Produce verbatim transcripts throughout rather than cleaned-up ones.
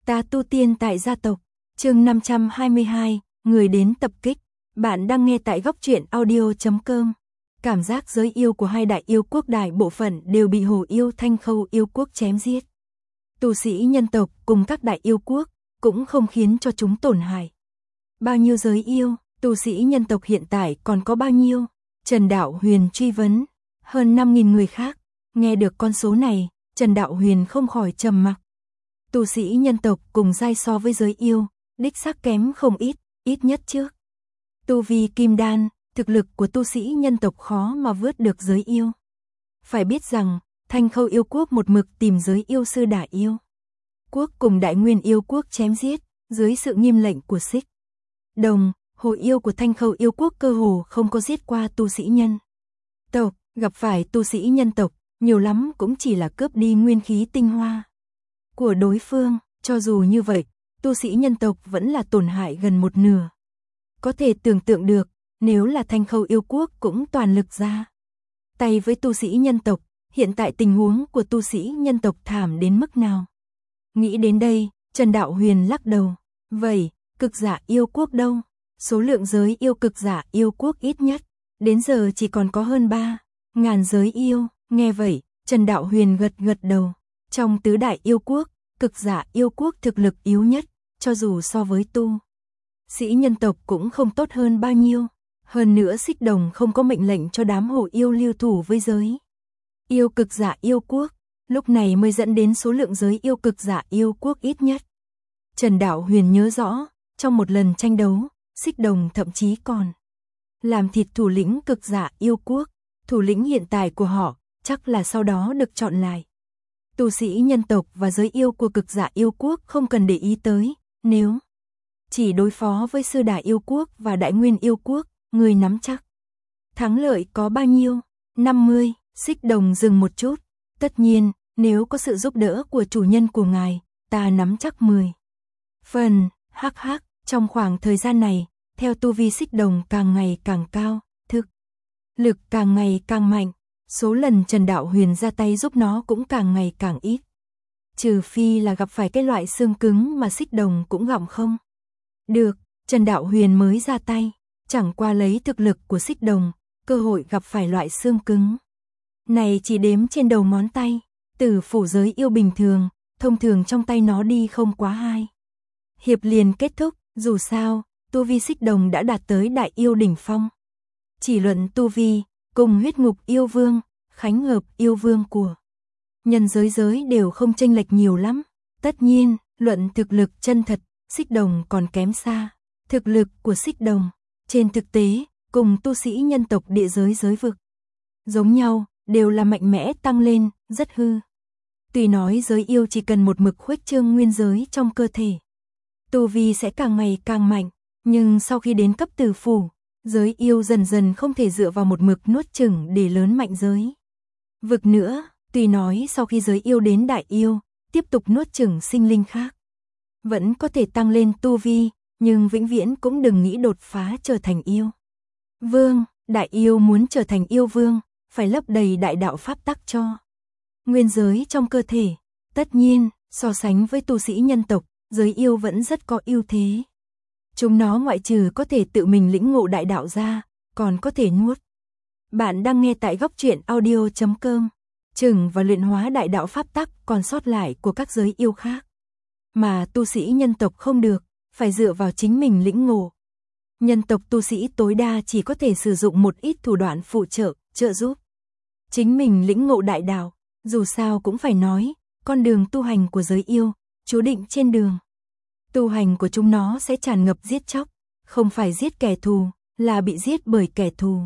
Ta tu tiên tại gia tộc, chương năm trăm hai mươi hai, người đến tập kích. Bạn đang nghe tại góc truyện audio chấm com. Cảm giác giới yêu của hai đại yêu quốc đại bộ phận đều bị Hồ Yêu Thanh Khâu yêu quốc chém giết. Tu sĩ nhân tộc cùng các đại yêu quốc cũng không khiến cho chúng tổn hại. Bao nhiêu giới yêu, tu sĩ nhân tộc hiện tại còn có bao nhiêu? Trần Đạo Huyền truy vấn. Hơn năm nghìn người khác. Nghe được con số này, Trần Đạo Huyền không khỏi trầm mặc. Tu sĩ nhân tộc cùng giai so với giới yêu, đích xác kém không ít, ít nhất trước. Tu vi kim đan, thực lực của tu sĩ nhân tộc khó mà vượt được giới yêu. Phải biết rằng, Thanh Khâu yêu quốc một mực tìm giới yêu sư đại yêu quốc cùng Đại Nguyên yêu quốc chém giết, dưới sự nghiêm lệnh của Xích Đồng, Hồ yêu của Thanh Khâu yêu quốc cơ hồ không có giết qua tu sĩ nhân tộc, gặp phải tu sĩ nhân tộc, nhiều lắm cũng chỉ là cướp đi nguyên khí tinh hoa của đối phương. Cho dù như vậy, tu sĩ nhân tộc vẫn là tổn hại gần một nửa. Có thể tưởng tượng được, nếu là Thanh Khâu yêu quốc cũng toàn lực ra tay với tu sĩ nhân tộc, hiện tại tình huống của tu sĩ nhân tộc thảm đến mức nào. Nghĩ đến đây, Trần Đạo Huyền lắc đầu. Vậy, cực giả yêu quốc đâu? Số lượng giới yêu cực giả yêu quốc ít nhất, đến giờ chỉ còn có hơn ba ngàn giới yêu. Nghe vậy, Trần Đạo Huyền gật gật đầu. Trong tứ đại yêu quốc, cực giả yêu quốc thực lực yếu nhất, cho dù so với tu sĩ nhân tộc cũng không tốt hơn bao nhiêu. Hơn nữa Xích Đồng không có mệnh lệnh cho đám Hồ yêu lưu thủ với giới yêu cực giả yêu quốc, lúc này mới dẫn đến số lượng giới yêu cực giả yêu quốc ít nhất. Trần Đạo Huyền nhớ rõ, trong một lần tranh đấu, Xích Đồng thậm chí còn làm thịt thủ lĩnh cực giả yêu quốc. Thủ lĩnh hiện tại của họ chắc là sau đó được chọn lại. Tu sĩ nhân tộc và giới yêu của cực giả yêu quốc không cần để ý tới, nếu chỉ đối phó với sư đại yêu quốc và Đại Nguyên yêu quốc, người nắm chắc thắng lợi có bao nhiêu? năm mươi. Xích Đồng dừng một chút. Tất nhiên, nếu có sự giúp đỡ của chủ nhân của ngài, ta nắm chắc mười phần. Hắc hắc, trong khoảng thời gian này, theo tu vi Xích Đồng càng ngày càng cao, thực lực càng ngày càng mạnh, số lần Trần Đạo Huyền ra tay giúp nó cũng càng ngày càng ít. Trừ phi là gặp phải cái loại xương cứng mà Xích Đồng cũng gặm không được, Trần Đạo Huyền mới ra tay. Chẳng qua lấy thực lực của Xích Đồng, cơ hội gặp phải loại xương cứng này chỉ đếm trên đầu ngón tay. Tử phủ giới yêu bình thường, thông thường trong tay nó đi không quá hai hiệp liền kết thúc. Dù sao, tu vi Xích Đồng đã đạt tới đại yêu đỉnh phong. Chỉ luận tu vi, cùng huyết ngục yêu vương, khánh hợp yêu vương của nhân giới giới đều không chênh lệch nhiều lắm. Tất nhiên, luận thực lực chân thật, Xích Đồng còn kém xa. Thực lực của Xích Đồng, trên thực tế, cùng tu sĩ nhân tộc địa giới giới vực giống nhau, đều là mạnh mẽ tăng lên, rất hư. Tuy nói giới yêu chỉ cần một mực khuếch trương nguyên giới trong cơ thể, tu vi sẽ càng ngày càng mạnh, nhưng sau khi đến cấp tử phủ, giới yêu dần dần không thể dựa vào một mực nuốt chửng để lớn mạnh giới vực nữa. Tuy nói sau khi giới yêu đến đại yêu, tiếp tục nuốt chửng sinh linh khác, vẫn có thể tăng lên tu vi, nhưng vĩnh viễn cũng đừng nghĩ đột phá trở thành yêu vương. Đại yêu muốn trở thành yêu vương, phải lấp đầy đại đạo pháp tắc cho nguyên giới trong cơ thể. Tất nhiên, so sánh với tu sĩ nhân tộc, giới yêu vẫn rất có ưu thế. Chúng nó ngoại trừ có thể tự mình lĩnh ngộ đại đạo ra, còn có thể nuốt. Bạn đang nghe tại góc truyện audio chấm com. Chừng và luyện hóa đại đạo pháp tắc còn sót lại của các giới yêu khác. Mà tu sĩ nhân tộc không được, phải dựa vào chính mình lĩnh ngộ. Nhân tộc tu sĩ tối đa chỉ có thể sử dụng một ít thủ đoạn phụ trợ, trợ giúp chính mình lĩnh ngộ đại đạo. Dù sao cũng phải nói, con đường tu hành của giới yêu, chú định trên đường tu hành của chúng nó sẽ tràn ngập giết chóc, không phải giết kẻ thù, là bị giết bởi kẻ thù.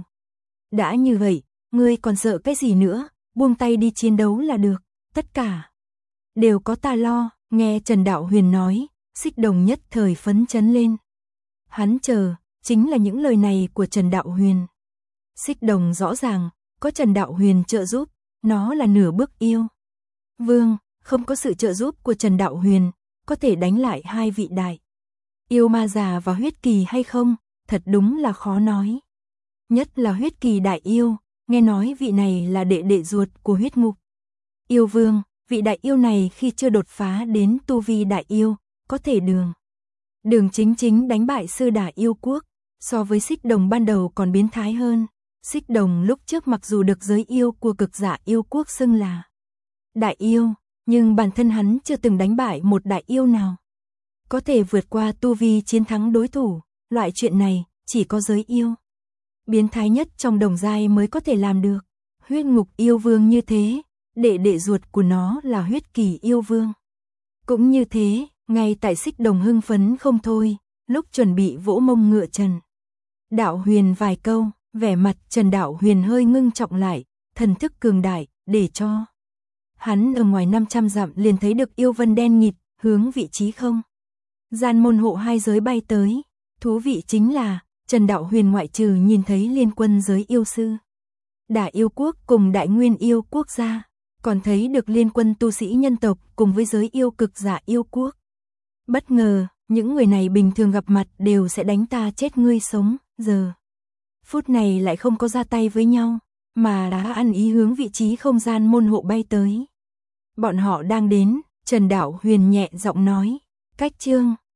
Đã như vậy, ngươi còn sợ cái gì nữa, buông tay đi chiến đấu là được, tất cả đều có ta lo. Nghe Trần Đạo Huyền nói, Xích Đồng nhất thời phấn chấn lên. Hắn chờ, chính là những lời này của Trần Đạo Huyền. Xích Đồng rõ ràng, có Trần Đạo Huyền trợ giúp, nó là nửa bước yêu vương, không có sự trợ giúp của Trần Đạo Huyền, có thể đánh lại hai vị đại yêu ma già và huyết kỳ hay không, thật đúng là khó nói. Nhất là huyết kỳ đại yêu, nghe nói vị này là đệ đệ ruột của huyết ngục yêu vương. Vị đại yêu này khi chưa đột phá đến tu vi đại yêu, có thể đường. Đường chính chính đánh bại sư đả yêu quốc, so với Xích Đồng ban đầu còn biến thái hơn. Xích Đồng lúc trước mặc dù được giới yêu của cực giả yêu quốc xưng là đại yêu, nhưng bản thân hắn chưa từng đánh bại một đại yêu nào. Có thể vượt qua tu vi chiến thắng đối thủ, loại chuyện này chỉ có giới yêu biến thái nhất trong đồng giai mới có thể làm được. Huyết ngục yêu vương như thế, đệ đệ ruột của nó là huyết kỳ yêu vương. Cũng như thế, ngay tại Xích Đồng hưng phấn không thôi, lúc chuẩn bị vỗ mông ngựa Trần Đạo Huyền vài câu, vẻ mặt Trần Đạo Huyền hơi ngưng trọng lại, thần thức cường đại, để cho hắn ở ngoài năm trăm dặm liền thấy được yêu vân đen nghịt, hướng vị trí không gian môn hộ hai giới bay tới. Thú vị chính là, Trần Đạo Huyền ngoại trừ nhìn thấy liên quân giới yêu sư Đả yêu quốc cùng Đại Nguyên yêu quốc gia, còn thấy được liên quân tu sĩ nhân tộc cùng với giới yêu cực giả yêu quốc. Bất ngờ, những người này bình thường gặp mặt đều sẽ đánh ta chết ngươi sống, giờ phút này lại không có ra tay với nhau, mà đã ăn ý hướng vị trí không gian môn hộ bay tới. Bọn họ đang đến, Trần Đạo Huyền nhẹ giọng nói, cách chương